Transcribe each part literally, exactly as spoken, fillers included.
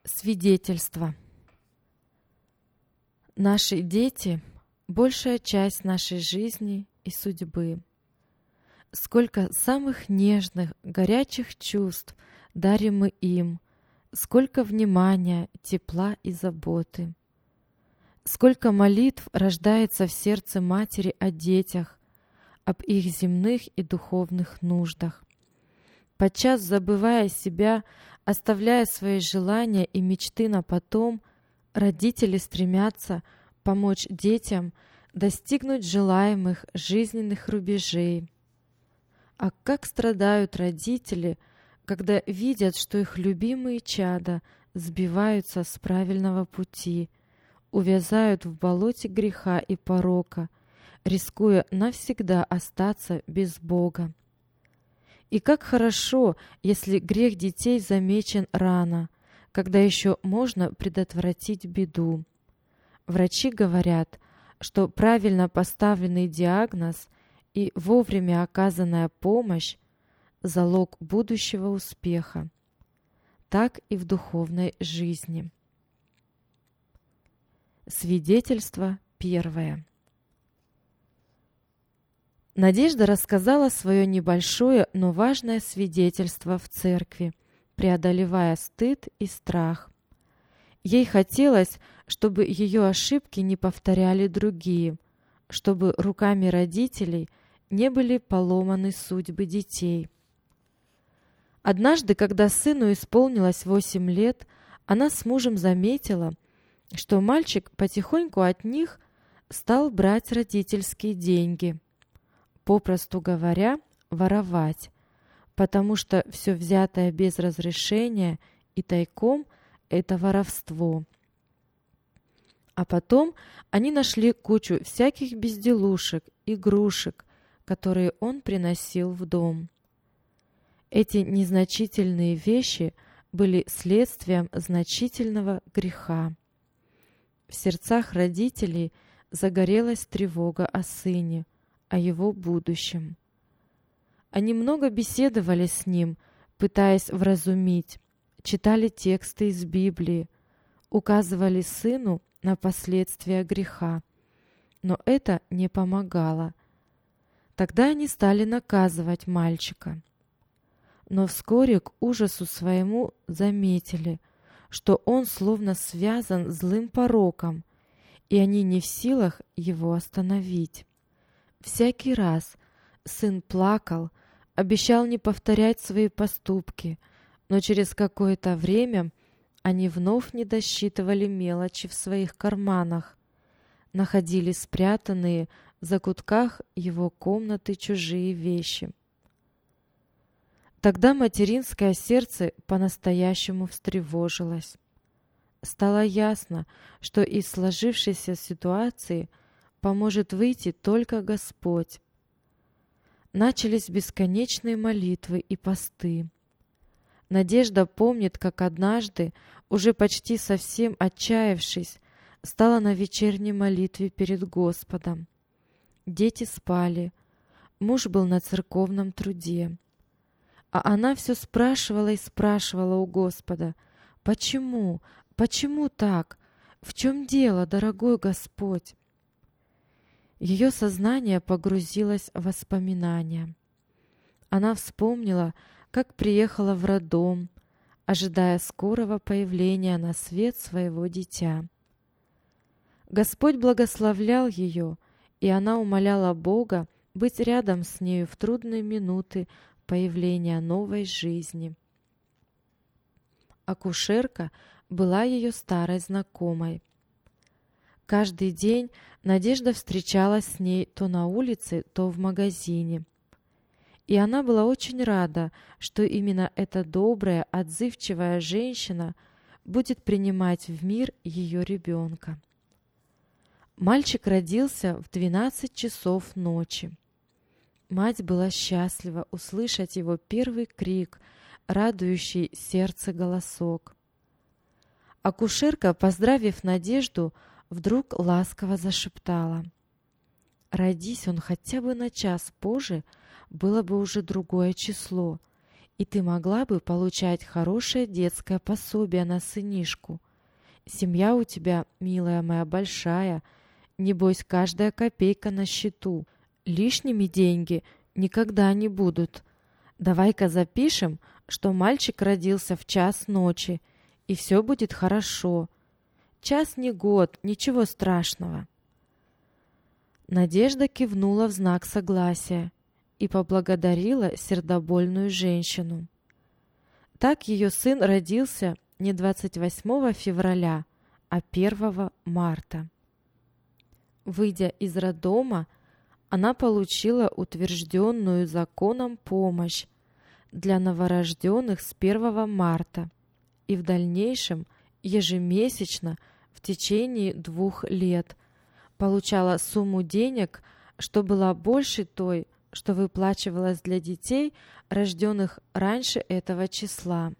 Свидетельство. Наши дети – большая часть нашей жизни и судьбы. Сколько самых нежных, горячих чувств дарим мы им, сколько внимания, тепла и заботы. Сколько молитв рождается в сердце матери о детях, об их земных и духовных нуждах. Подчас, забывая себя, оставляя свои желания и мечты на потом, родители стремятся помочь детям достигнуть желаемых жизненных рубежей. А как страдают родители, когда видят, что их любимые чада сбиваются с правильного пути, увязают в болоте греха и порока, рискуя навсегда остаться без Бога. И как хорошо, если грех детей замечен рано, когда еще можно предотвратить беду. Врачи говорят, что правильно поставленный диагноз и вовремя оказанная помощь – залог будущего успеха. Так и в духовной жизни. Свидетельство первое. Надежда рассказала свое небольшое, но важное свидетельство в церкви, преодолевая стыд и страх. Ей хотелось, чтобы ее ошибки не повторяли другие, чтобы руками родителей не были поломаны судьбы детей. Однажды, когда сыну исполнилось восемь лет, она с мужем заметила, что мальчик потихоньку от них стал брать родительские деньги. Попросту говоря, воровать, потому что все взятое без разрешения и тайком – это воровство. А потом они нашли кучу всяких безделушек, игрушек, которые он приносил в дом. Эти незначительные вещи были следствием значительного греха. В сердцах родителей загорелась тревога о сыне, о его будущем. Они много беседовали с ним, пытаясь вразумить, читали тексты из Библии, указывали сыну на последствия греха. Но это не помогало. Тогда они стали наказывать мальчика. Но вскоре к ужасу своему заметили, что он словно связан злым пороком, и они не в силах его остановить. Всякий раз сын плакал, обещал не повторять свои поступки, но через какое-то время они вновь не досчитывали мелочи в своих карманах, находили спрятанные в закутках его комнаты чужие вещи. Тогда материнское сердце по-настоящему встревожилось. Стало ясно, что из сложившейся ситуации поможет выйти только Господь. Начались бесконечные молитвы и посты. Надежда помнит, как однажды, уже почти совсем отчаявшись, стала на вечерней молитве перед Господом. Дети спали, муж был на церковном труде. А она все спрашивала и спрашивала у Господа: «Почему? Почему так? В чем дело, дорогой Господь?» Ее сознание погрузилось в воспоминания. Она вспомнила, как приехала в роддом, ожидая скорого появления на свет своего дитя. Господь благословлял ее, и она умоляла Бога быть рядом с нею в трудные минуты появления новой жизни. Акушерка была ее старой знакомой. Каждый день Надежда встречалась с ней то на улице, то в магазине. И она была очень рада, что именно эта добрая, отзывчивая женщина будет принимать в мир ее ребенка. Мальчик родился в двенадцать часов ночи. Мать была счастлива услышать его первый крик, радующий сердце голосок. Акушерка, поздравив Надежду, вдруг ласково зашептала: «Родись он хотя бы на час позже, было бы уже другое число, и ты могла бы получать хорошее детское пособие на сынишку. Семья у тебя, милая моя, большая, небось, каждая копейка на счету. Лишними деньги никогда не будут. Давай-ка запишем, что мальчик родился в час ночи, и все будет хорошо. Час не год, ничего страшного». Надежда кивнула в знак согласия и поблагодарила сердобольную женщину. Так ее сын родился не двадцать восьмого февраля, а первого марта. Выйдя из роддома, она получила утвержденную законом помощь для новорожденных с первого марта и в дальнейшем ежемесячно в течение двух лет получала сумму денег, что была больше той, что выплачивалась для детей, рожденных раньше этого числа.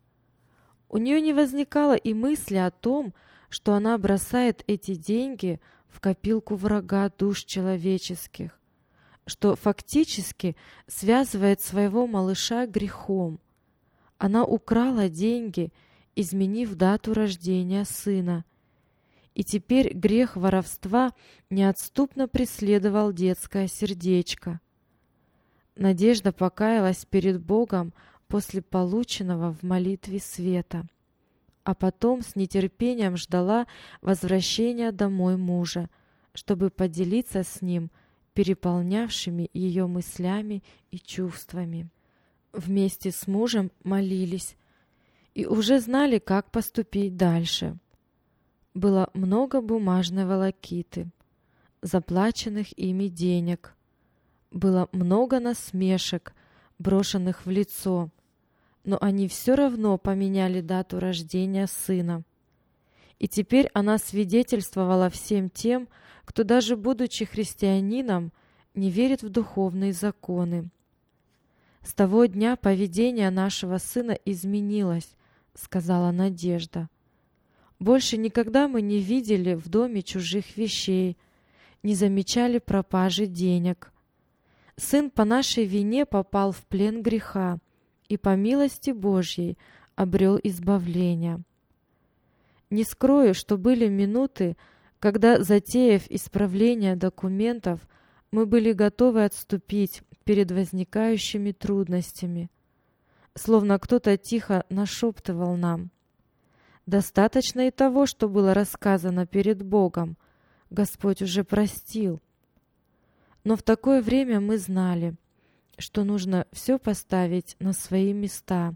У нее не возникало и мысли о том, что она бросает эти деньги в копилку врага душ человеческих, что фактически связывает своего малыша грехом. Она украла деньги, изменив дату рождения сына, и теперь грех воровства неотступно преследовал детское сердечко. Надежда покаялась перед Богом после полученного в молитве света, а потом с нетерпением ждала возвращения домой мужа, чтобы поделиться с ним переполнявшими ее мыслями и чувствами. Вместе с мужем молились и уже знали, как поступить дальше. Было много бумажной волокиты, заплаченных ими денег. Было много насмешек, брошенных в лицо, но они все равно поменяли дату рождения сына. И теперь она свидетельствовала всем тем, кто даже будучи христианином, не верит в духовные законы. «С того дня поведение нашего сына изменилось», — сказала Надежда. «Больше никогда мы не видели в доме чужих вещей, не замечали пропажи денег. Сын по нашей вине попал в плен греха и по милости Божьей обрел избавление. Не скрою, что были минуты, когда, затеяв исправление документов, мы были готовы отступить перед возникающими трудностями. Словно кто-то тихо нашептывал нам: «Достаточно и того, что было рассказано перед Богом. Господь уже простил». Но в такое время мы знали, что нужно все поставить на свои места.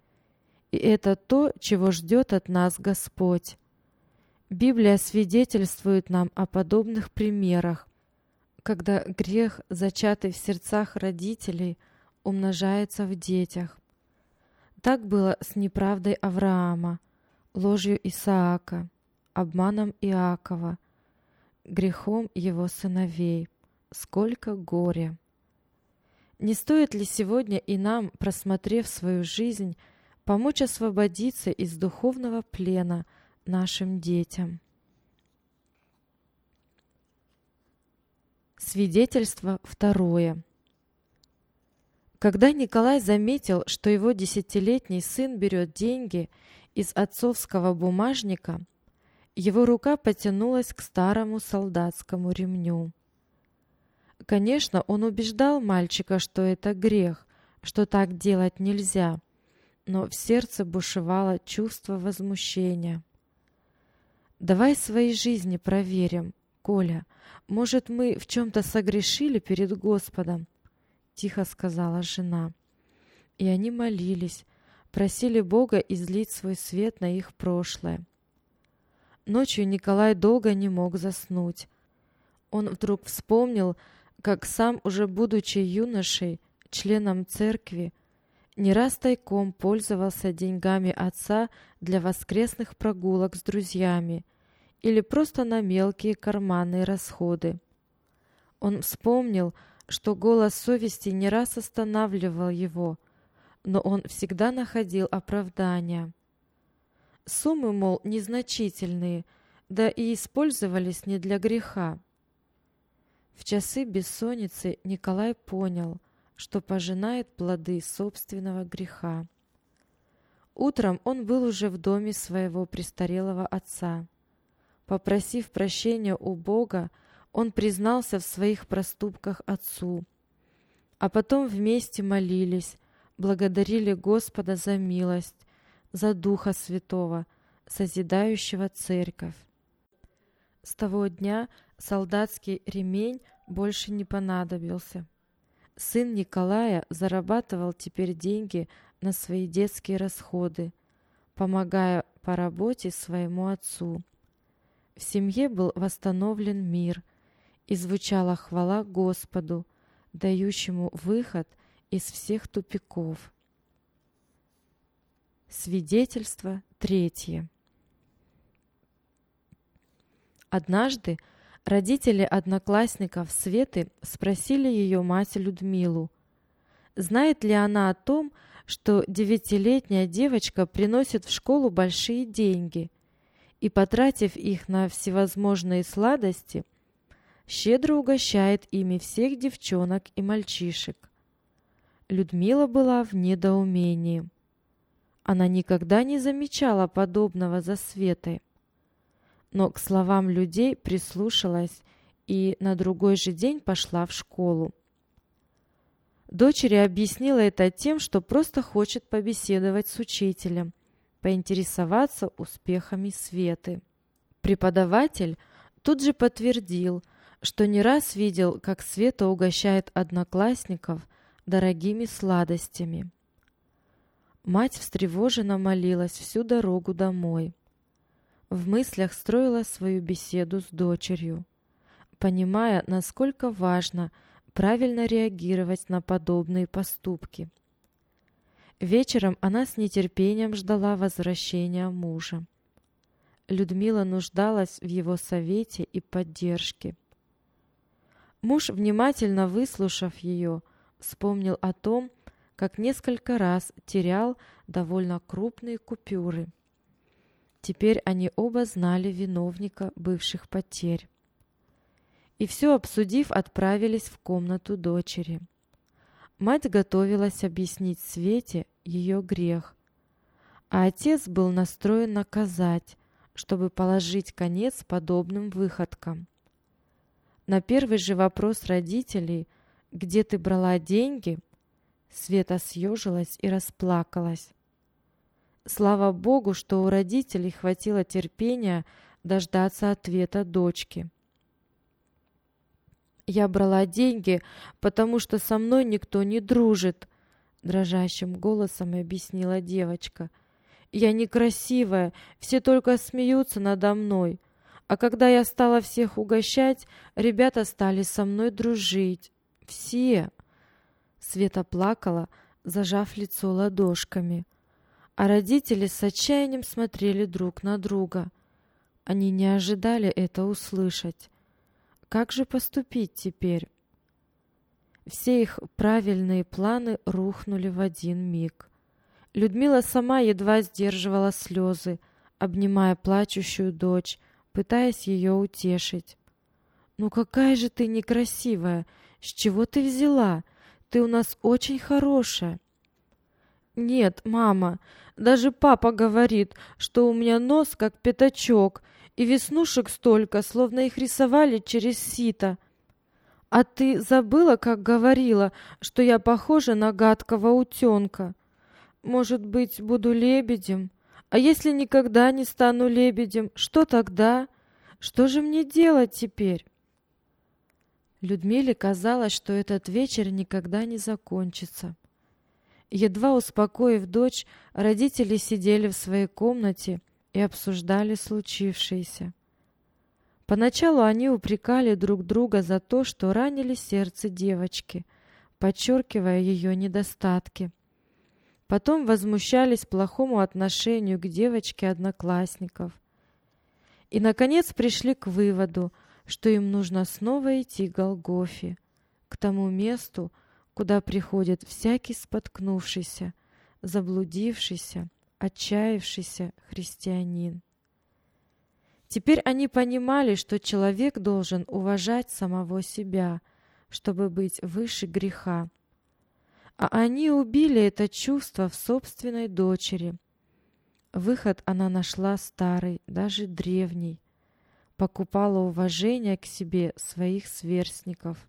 И это то, чего ждет от нас Господь. Библия свидетельствует нам о подобных примерах, когда грех, зачатый в сердцах родителей, умножается в детях. Так было с неправдой Авраама, ложью Исаака, обманом Иакова, грехом его сыновей. Сколько горя! Не стоит ли сегодня и нам, просмотрев свою жизнь, помочь освободиться из духовного плена нашим детям? Свидетельство второе. Когда Николай заметил, что его десятилетний сын берет деньги из отцовского бумажника, его рука потянулась к старому солдатскому ремню. Конечно, он убеждал мальчика, что это грех, что так делать нельзя, но в сердце бушевало чувство возмущения. «Давай свои жизни проверим, Коля. Может, мы в чем-то согрешили перед Господом?» — тихо сказала жена. И они молились, просили Бога излить свой свет на их прошлое. Ночью Николай долго не мог заснуть. Он вдруг вспомнил, как сам, уже будучи юношей, членом церкви, не раз тайком пользовался деньгами отца для воскресных прогулок с друзьями или просто на мелкие карманные расходы. Он вспомнил, что голос совести не раз останавливал его, но он всегда находил оправдания. Суммы, мол, незначительные, да и использовались не для греха. В часы бессонницы Николай понял, что пожинает плоды собственного греха. Утром он был уже в доме своего престарелого отца. Попросив прощения у Бога, он признался в своих проступках отцу, а потом вместе молились, благодарили Господа за милость, за Духа Святого, созидающего церковь. С того дня солдатский ремень больше не понадобился. Сын Николая зарабатывал теперь деньги на свои детские расходы, помогая по работе своему отцу. В семье был восстановлен мир, и звучала хвала Господу, дающему выход из всех тупиков. Свидетельство третье. Однажды родители одноклассников Светы спросили ее мать Людмилу, знает ли она о том, что девятилетняя девочка приносит в школу большие деньги и, потратив их на всевозможные сладости, щедро угощает ими всех девчонок и мальчишек. Людмила была в недоумении. Она никогда не замечала подобного за Светой, но к словам людей прислушалась и на другой же день пошла в школу. Дочери объяснила это тем, что просто хочет побеседовать с учителем, поинтересоваться успехами Светы. Преподаватель тут же подтвердил, что не раз видел, как Света угощает одноклассников дорогими сладостями. Мать встревоженно молилась всю дорогу домой. В мыслях строила свою беседу с дочерью, понимая, насколько важно правильно реагировать на подобные поступки. Вечером она с нетерпением ждала возвращения мужа. Людмила нуждалась в его совете и поддержке. Муж, внимательно выслушав ее, вспомнил о том, как несколько раз терял довольно крупные купюры. Теперь они оба знали виновника бывших потерь. И все обсудив, отправились в комнату дочери. Мать готовилась объяснить Свете ее грех, а отец был настроен наказать, чтобы положить конец подобным выходкам. На первый же вопрос родителей, где ты брала деньги, Света съежилась и расплакалась. Слава Богу, что у родителей хватило терпения дождаться ответа дочки. «Я брала деньги, потому что со мной никто не дружит», — дрожащим голосом объяснила девочка. «Я некрасивая, все только смеются надо мной. А когда я стала всех угощать, ребята стали со мной дружить. Все!» Света плакала, зажав лицо ладошками. А родители с отчаянием смотрели друг на друга. Они не ожидали это услышать. Как же поступить теперь? Все их правильные планы рухнули в один миг. Людмила сама едва сдерживала слезы, обнимая плачущую дочь, пытаясь ее утешить. «Ну какая же ты некрасивая! С чего ты взяла? Ты у нас очень хорошая!» «Нет, мама, даже папа говорит, что у меня нос как пятачок, и веснушек столько, словно их рисовали через сито. А ты забыла, как говорила, что я похожа на гадкого утенка? Может быть, буду лебедем? А если никогда не стану лебедем, что тогда? Что же мне делать теперь?» Людмиле казалось, что этот вечер никогда не закончится. Едва успокоив дочь, родители сидели в своей комнате и обсуждали случившееся. Поначалу они упрекали друг друга за то, что ранили сердце девочки, подчеркивая ее недостатки. Потом возмущались плохому отношению к девочке одноклассников. И, наконец, пришли к выводу, что им нужно снова идти к Голгофе, к тому месту, куда приходит всякий споткнувшийся, заблудившийся, отчаявшийся христианин. Теперь они понимали, что человек должен уважать самого себя, чтобы быть выше греха. а они убили это чувство в собственной дочери. Выход она нашла старый, даже древний. Покупала уважение к себе своих сверстников.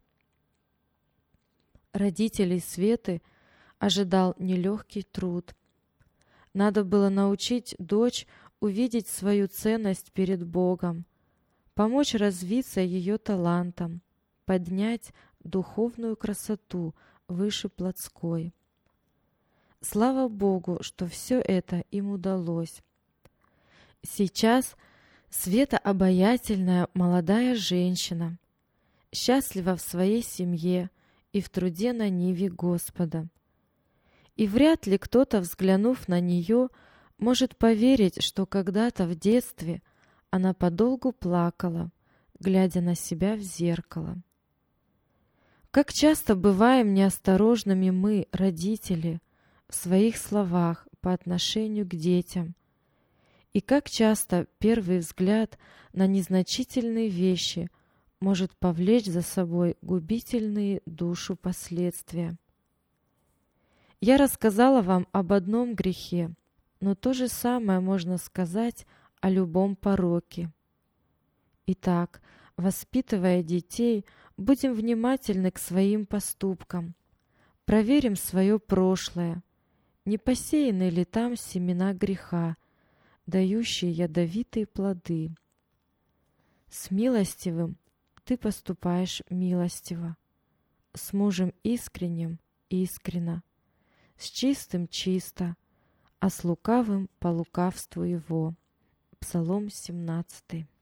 Родителей Светы ожидал нелегкий труд. Надо было научить дочь увидеть свою ценность перед Богом, помочь развиться ее талантам, поднять духовную красоту выше плотской. Слава Богу, что все это им удалось. Сейчас Света обаятельная молодая женщина, счастлива в своей семье и в труде на ниве Господа. И вряд ли кто-то, взглянув на нее, может поверить, что когда-то в детстве она подолгу плакала, глядя на себя в зеркало. Как часто бываем неосторожными мы, родители, в своих словах по отношению к детям, и как часто первый взгляд на незначительные вещи может повлечь за собой губительные душу последствия. Я рассказала вам об одном грехе, но то же самое можно сказать о любом пороке. Итак, воспитывая детей, будем внимательны к своим поступкам, проверим свое прошлое, не посеяны ли там семена греха, дающие ядовитые плоды. С милостивым ты поступаешь милостиво, с мужем искренним искренно, с чистым чисто, а с лукавым по лукавству его. Псалом семнадцатый.